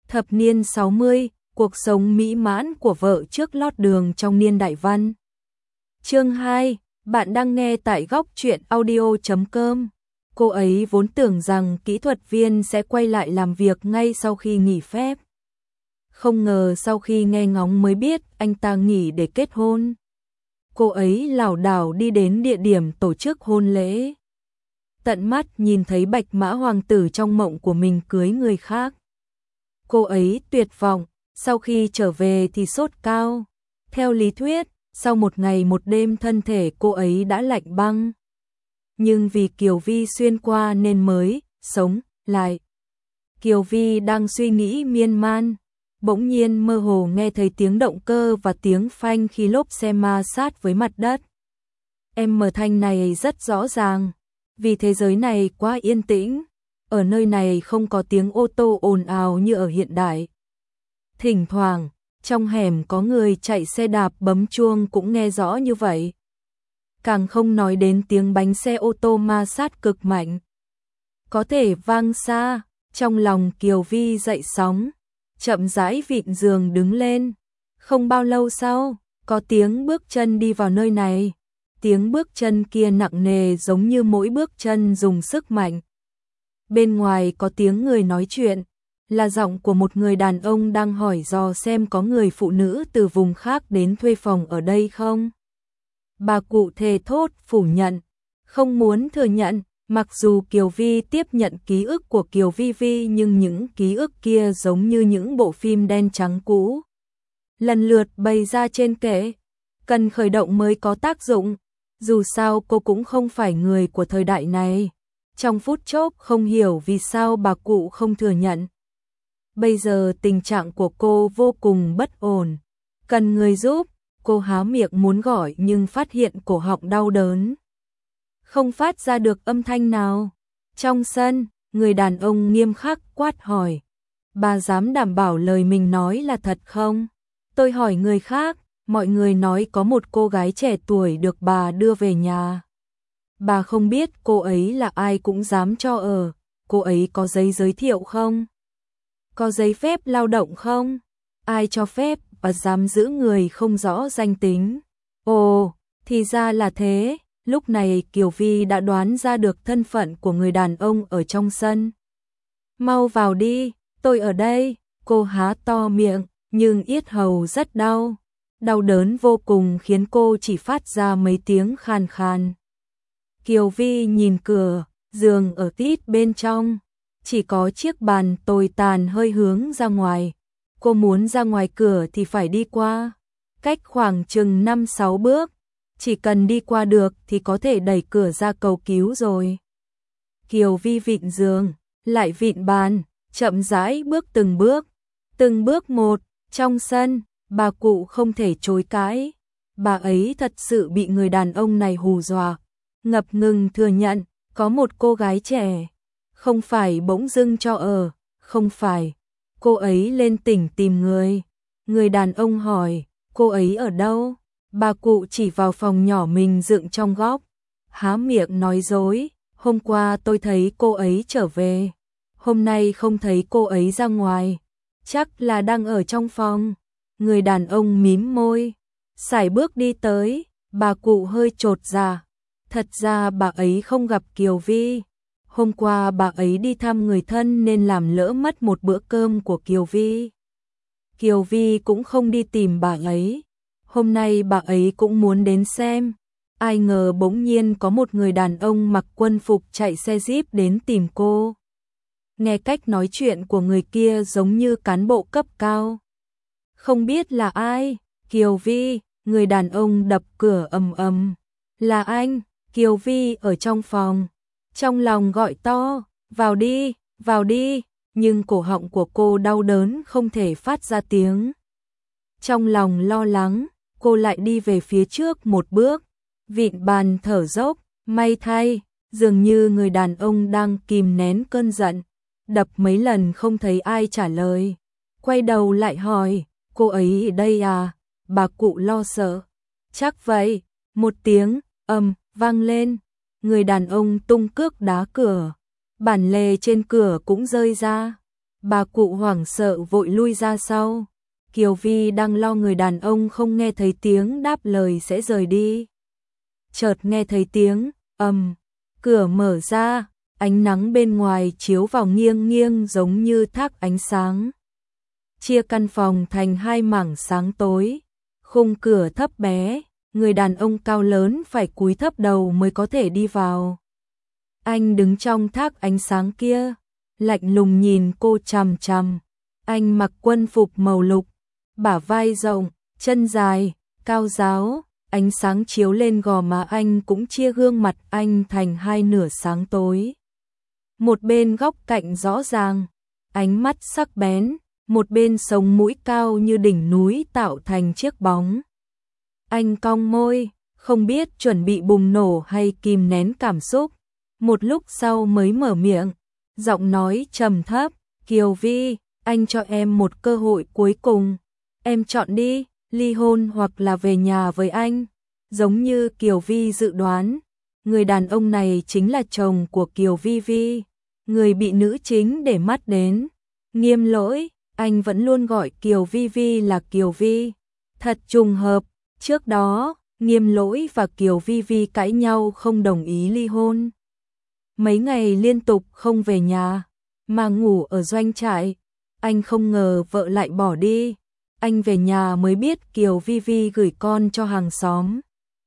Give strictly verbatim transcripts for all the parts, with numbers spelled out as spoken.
Thập niên sáu mươi, cuộc sống mỹ mãn của vợ trước lót đường trong niên đại văn. Chương hai, bạn đang nghe tại góc truyện audio chấm com. Cô ấy vốn tưởng rằng kỹ thuật viên sẽ quay lại làm việc ngay sau khi nghỉ phép. Không ngờ sau khi nghe ngóng mới biết anh ta nghỉ để kết hôn. Cô ấy lảo đảo đi đến địa điểm tổ chức hôn lễ. Tận mắt nhìn thấy Bạch Mã hoàng tử trong mộng của mình cưới người khác. Cô ấy tuyệt vọng, sau khi trở về thì sốt cao. Theo lý thuyết, sau một ngày một đêm thân thể cô ấy đã lạnh băng. Nhưng vì Kiều Vi xuyên qua nên mới sống lại. Kiều Vi đang suy nghĩ miên man, bỗng nhiên mơ hồ nghe thấy tiếng động cơ và tiếng phanh khi lốp xe ma sát với mặt đất. Em mở thanh này rất rõ ràng, vì thế giới này quá yên tĩnh, ở nơi này không có tiếng ô tô ồn ào như ở hiện đại. Thỉnh thoảng, trong hẻm có người chạy xe đạp bấm chuông cũng nghe rõ như vậy. Càng không nói đến tiếng bánh xe ô tô ma sát cực mạnh. Có thể vang xa, trong lòng Kiều Vi dậy sóng, chậm rãi vịn giường đứng lên. Không bao lâu sau, có tiếng bước chân đi vào nơi này. Tiếng bước chân kia nặng nề giống như mỗi bước chân dùng sức mạnh. Bên ngoài có tiếng người nói chuyện, là giọng của một người đàn ông đang hỏi dò xem có người phụ nữ từ vùng khác đến thuê phòng ở đây không. Bà cụ thề thốt phủ nhận, không muốn thừa nhận, mặc dù Kiều Vi tiếp nhận ký ức của Kiều Vi Vi nhưng những ký ức kia giống như những bộ phim đen trắng cũ. Lần lượt bày ra trên kệ, cần khởi động mới có tác dụng, dù sao cô cũng không phải người của thời đại này. Trong phút chốc không hiểu vì sao bà cụ không thừa nhận. Bây giờ tình trạng của cô vô cùng bất ổn, cần người giúp. Cô há miệng muốn gọi nhưng phát hiện cổ họng đau đớn, không phát ra được âm thanh nào. Trong sân, người đàn ông nghiêm khắc quát hỏi, bà dám đảm bảo lời mình nói là thật không? Tôi hỏi người khác, mọi người nói có một cô gái trẻ tuổi được bà đưa về nhà. Bà không biết cô ấy là ai cũng dám cho ở. Cô ấy có giấy giới thiệu không? Có giấy phép lao động không? Ai cho phép bà dám giữ người không rõ danh tính? Ồ, thì ra là thế. Lúc này Kiều Vi đã đoán ra được thân phận của người đàn ông ở trong sân. Mau vào đi, tôi ở đây. Cô há to miệng, nhưng yết hầu rất đau. Đau đớn vô cùng khiến cô chỉ phát ra mấy tiếng khan khan. Kiều Vi nhìn cửa, giường ở tít bên trong, chỉ có chiếc bàn tồi tàn hơi hướng ra ngoài. Cô muốn ra ngoài cửa thì phải đi qua, cách khoảng chừng năm sáu bước, chỉ cần đi qua được thì có thể đẩy cửa ra cầu cứu rồi. Kiều Vi vịn giường, lại vịn bàn, chậm rãi bước từng bước, từng bước một. Trong sân, bà cụ không thể chối cãi, bà ấy thật sự bị người đàn ông này hù dọa. Ngập ngừng thừa nhận, có một cô gái trẻ, không phải bỗng dưng cho ở, không phải. Cô ấy lên tỉnh tìm người. Người đàn ông hỏi, cô ấy ở đâu? Bà cụ chỉ vào phòng nhỏ mình dựng trong góc, há miệng nói dối, hôm qua tôi thấy cô ấy trở về, hôm nay không thấy cô ấy ra ngoài, chắc là đang ở trong phòng. Người đàn ông mím môi, sải bước đi tới, bà cụ hơi chột dạ. Thật ra bà ấy không gặp Kiều Vi. Hôm qua bà ấy đi thăm người thân nên làm lỡ mất một bữa cơm của Kiều Vi. Kiều Vi cũng không đi tìm bà ấy. Hôm nay bà ấy cũng muốn đến xem. Ai ngờ bỗng nhiên có một người đàn ông mặc quân phục chạy xe jeep đến tìm cô. Nghe cách nói chuyện của người kia giống như cán bộ cấp cao. Không biết là ai. Kiều Vi, người đàn ông đập cửa ầm ầm. Là anh. Kiều Vi ở trong phòng, trong lòng gọi to, vào đi, vào đi, nhưng cổ họng của cô đau đớn không thể phát ra tiếng. Trong lòng lo lắng, cô lại đi về phía trước một bước, vịn bàn thở dốc, may thay, dường như người đàn ông đang kìm nén cơn giận, đập mấy lần không thấy ai trả lời. Quay đầu lại hỏi, cô ấy ở đây à? Bà cụ lo sợ. Chắc vậy, một tiếng, ầm. Vang lên, người đàn ông tung cước đá cửa, bản lề trên cửa cũng rơi ra. Bà cụ hoảng sợ vội lui ra sau. Kiều Vi đang lo người đàn ông không nghe thấy tiếng đáp lời sẽ rời đi. Chợt nghe thấy tiếng ầm, cửa mở ra, ánh nắng bên ngoài chiếu vào nghiêng nghiêng giống như thác ánh sáng. Chia căn phòng thành hai mảng sáng tối, khung cửa thấp bé, người đàn ông cao lớn phải cúi thấp đầu mới có thể đi vào. Anh đứng trong thác ánh sáng kia, lạnh lùng nhìn cô chằm chằm. Anh mặc quân phục màu lục, bả vai rộng, chân dài, cao ráo, ánh sáng chiếu lên gò má anh cũng chia gương mặt anh thành hai nửa sáng tối. Một bên góc cạnh rõ ràng, ánh mắt sắc bén, một bên sống mũi cao như đỉnh núi tạo thành chiếc bóng. Anh cong môi, không biết chuẩn bị bùng nổ hay kìm nén cảm xúc. Một lúc sau mới mở miệng, giọng nói trầm thấp, Kiều Vi, anh cho em một cơ hội cuối cùng. Em chọn đi, ly hôn hoặc là về nhà với anh. Giống như Kiều Vi dự đoán, người đàn ông này chính là chồng của Kiều Vi Vi, người bị nữ chính để mắt đến. Nghiêm Lỗi, anh vẫn luôn gọi Kiều Vi Vi là Kiều Vi. Thật trùng hợp, trước đó, Nghiêm Lỗi và Kiều Vi Vi cãi nhau không đồng ý ly hôn. Mấy ngày liên tục không về nhà, mà ngủ ở doanh trại. Anh không ngờ vợ lại bỏ đi. Anh về nhà mới biết Kiều Vi Vi gửi con cho hàng xóm,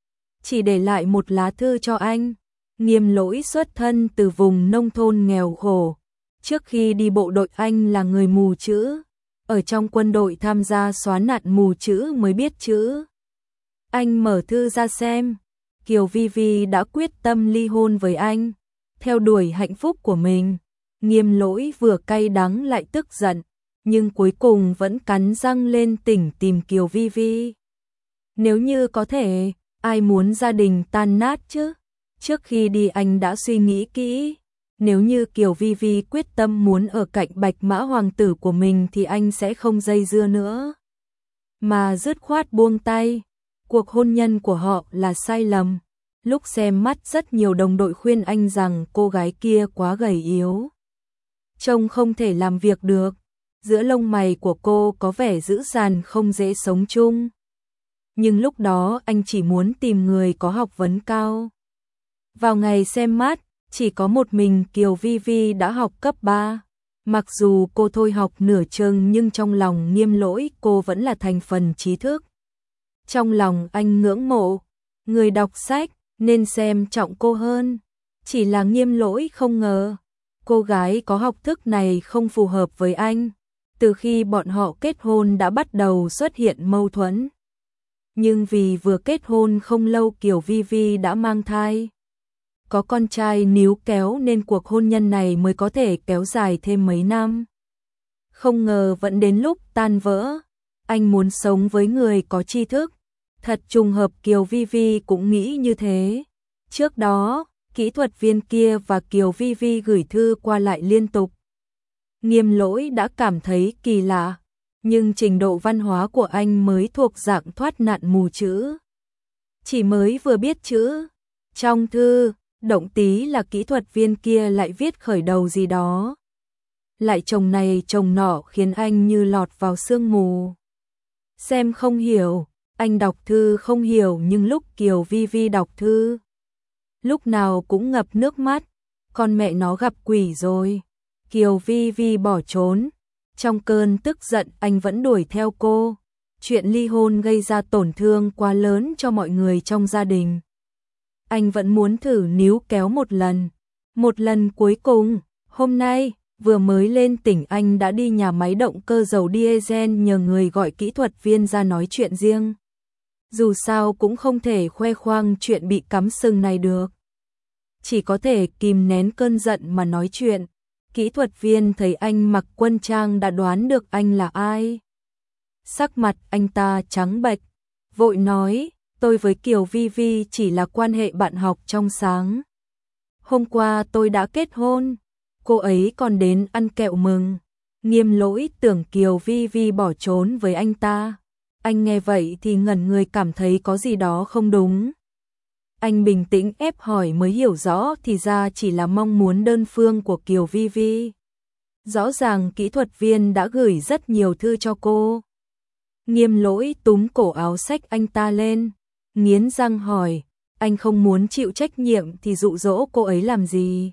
chỉ để lại một lá thư cho anh. Nghiêm Lỗi xuất thân từ vùng nông thôn nghèo khổ. Trước khi đi bộ đội anh là người mù chữ. Ở trong quân đội tham gia xóa nạn mù chữ mới biết chữ. Anh mở thư ra xem. Kiều Vi Vi đã quyết tâm ly hôn với anh, theo đuổi hạnh phúc của mình. Nghiêm Lỗi vừa cay đắng lại tức giận, nhưng cuối cùng vẫn cắn răng lên tỉnh tìm Kiều Vi Vi. Nếu như có thể, ai muốn gia đình tan nát chứ? Trước khi đi anh đã suy nghĩ kỹ, nếu như Kiều Vi Vi quyết tâm muốn ở cạnh Bạch Mã hoàng tử của mình thì anh sẽ không dây dưa nữa, mà dứt khoát buông tay. Cuộc hôn nhân của họ là sai lầm. Lúc xem mắt rất nhiều đồng đội khuyên anh rằng cô gái kia quá gầy yếu, trông không thể làm việc được. Giữa lông mày của cô có vẻ dữ dằn không dễ sống chung. Nhưng lúc đó anh chỉ muốn tìm người có học vấn cao. Vào ngày xem mắt, chỉ có một mình Kiều Vi Vi đã học cấp ba. Mặc dù cô thôi học nửa chừng nhưng trong lòng Nghiêm Lỗi cô vẫn là thành phần trí thức. Trong lòng anh ngưỡng mộ, người đọc sách nên xem trọng cô hơn. Chỉ là Nghiêm Lỗi không ngờ, cô gái có học thức này không phù hợp với anh. Từ khi bọn họ kết hôn đã bắt đầu xuất hiện mâu thuẫn. Nhưng vì vừa kết hôn không lâu Kiều Vi Vi đã mang thai, có con trai níu kéo nên cuộc hôn nhân này mới có thể kéo dài thêm mấy năm. Không ngờ vẫn đến lúc tan vỡ. Anh muốn sống với người có tri thức. Thật trùng hợp Kiều Vi Vi cũng nghĩ như thế. Trước đó, kỹ thuật viên kia và Kiều Vi Vi gửi thư qua lại liên tục. Nghiêm Lỗi đã cảm thấy kỳ lạ, nhưng trình độ văn hóa của anh mới thuộc dạng thoát nạn mù chữ. Chỉ mới vừa biết chữ. Trong thư, động tí là kỹ thuật viên kia lại viết khởi đầu gì đó. Lại chồng này chồng nọ khiến anh như lọt vào sương mù. Xem không hiểu, anh đọc thư không hiểu nhưng lúc Kiều Vi Vi đọc thư, lúc nào cũng ngập nước mắt. Con mẹ nó gặp quỷ rồi. Kiều Vi Vi bỏ trốn. Trong cơn tức giận anh vẫn đuổi theo cô. Chuyện ly hôn gây ra tổn thương quá lớn cho mọi người trong gia đình. Anh vẫn muốn thử níu kéo một lần. Một lần cuối cùng, hôm nay, vừa mới lên tỉnh anh đã đi nhà máy động cơ dầu diesel nhờ người gọi kỹ thuật viên ra nói chuyện riêng. Dù sao cũng không thể khoe khoang chuyện bị cắm sừng này được. Chỉ có thể kìm nén cơn giận mà nói chuyện. Kỹ thuật viên thấy anh mặc quân trang đã đoán được anh là ai. Sắc mặt anh ta trắng bệch, vội nói, tôi với Kiều Vi Vi chỉ là quan hệ bạn học trong sáng. Hôm qua tôi đã kết hôn, cô ấy còn đến ăn kẹo mừng. Nghiêm Lỗi tưởng Kiều Vi Vi bỏ trốn với anh ta. Anh nghe vậy thì ngẩn người cảm thấy có gì đó không đúng. Anh bình tĩnh ép hỏi mới hiểu rõ thì ra chỉ là mong muốn đơn phương của Kiều Vi Vi. Rõ ràng kỹ thuật viên đã gửi rất nhiều thư cho cô. Nghiêm Lỗi túm cổ áo xách anh ta lên, nghiến răng hỏi, anh không muốn chịu trách nhiệm thì dụ dỗ cô ấy làm gì?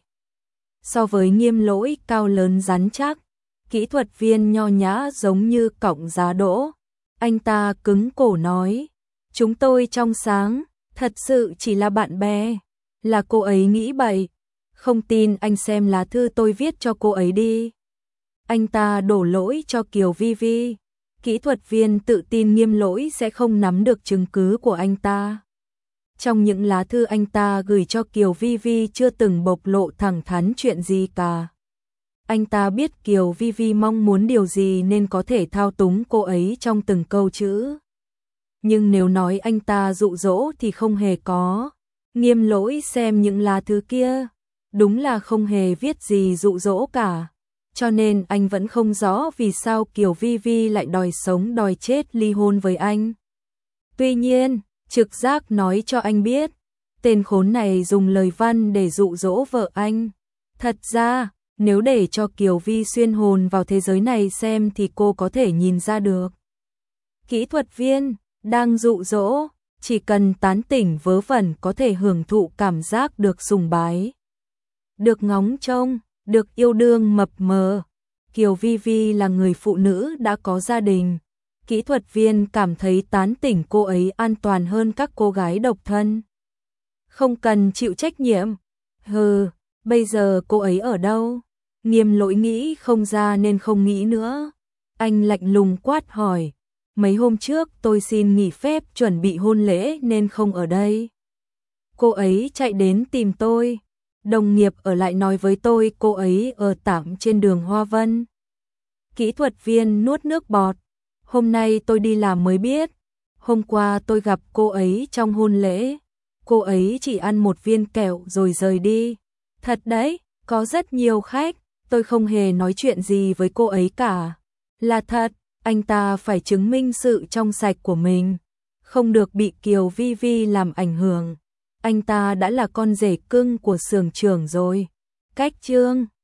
So với Nghiêm Lỗi cao lớn rắn chắc, kỹ thuật viên nho nhã giống như cọng giá đỗ. Anh ta cứng cổ nói, chúng tôi trong sáng, thật sự chỉ là bạn bè. Là cô ấy nghĩ bậy, không tin anh xem lá thư tôi viết cho cô ấy đi. Anh ta đổ lỗi cho Kiều Vi Vi. Kỹ thuật viên tự tin Nghiêm Lỗi sẽ không nắm được chứng cứ của anh ta. Trong những lá thư anh ta gửi cho Kiều Vi Vi chưa từng bộc lộ thẳng thắn chuyện gì cả. Anh ta biết Kiều Vi Vi mong muốn điều gì nên có thể thao túng cô ấy trong từng câu chữ. Nhưng nếu nói anh ta dụ dỗ thì không hề có. Nghiêm Lỗi xem những lá thư kia, đúng là không hề viết gì dụ dỗ cả. Cho nên anh vẫn không rõ vì sao Kiều Vi Vi lại đòi sống đòi chết ly hôn với anh. Tuy nhiên, trực giác nói cho anh biết, tên khốn này dùng lời văn để dụ dỗ vợ anh. Thật ra, nếu để cho Kiều Vi xuyên hồn vào thế giới này xem thì cô có thể nhìn ra được. Kỹ thuật viên đang dụ dỗ, chỉ cần tán tỉnh vớ vẩn có thể hưởng thụ cảm giác được sùng bái, được ngóng trông, được yêu đương mập mờ. Kiều Vi Vi là người phụ nữ đã có gia đình. Kỹ thuật viên cảm thấy tán tỉnh cô ấy an toàn hơn các cô gái độc thân. Không cần chịu trách nhiệm. Hừ, bây giờ cô ấy ở đâu? Nghiêm Lỗi nghĩ không ra nên không nghĩ nữa. Anh lạnh lùng quát hỏi, mấy hôm trước tôi xin nghỉ phép chuẩn bị hôn lễ nên không ở đây. Cô ấy chạy đến tìm tôi. Đồng nghiệp ở lại nói với tôi cô ấy ở tạm trên đường Hoa Vân. Kỹ thuật viên nuốt nước bọt. Hôm nay tôi đi làm mới biết. Hôm qua tôi gặp cô ấy trong hôn lễ. Cô ấy chỉ ăn một viên kẹo rồi rời đi. Thật đấy, có rất nhiều khách. Tôi không hề nói chuyện gì với cô ấy cả. Là thật, anh ta phải chứng minh sự trong sạch của mình. Không được bị Kiều Vi Vi làm ảnh hưởng. Anh ta đã là con rể cưng của xưởng trưởng rồi. Cách chương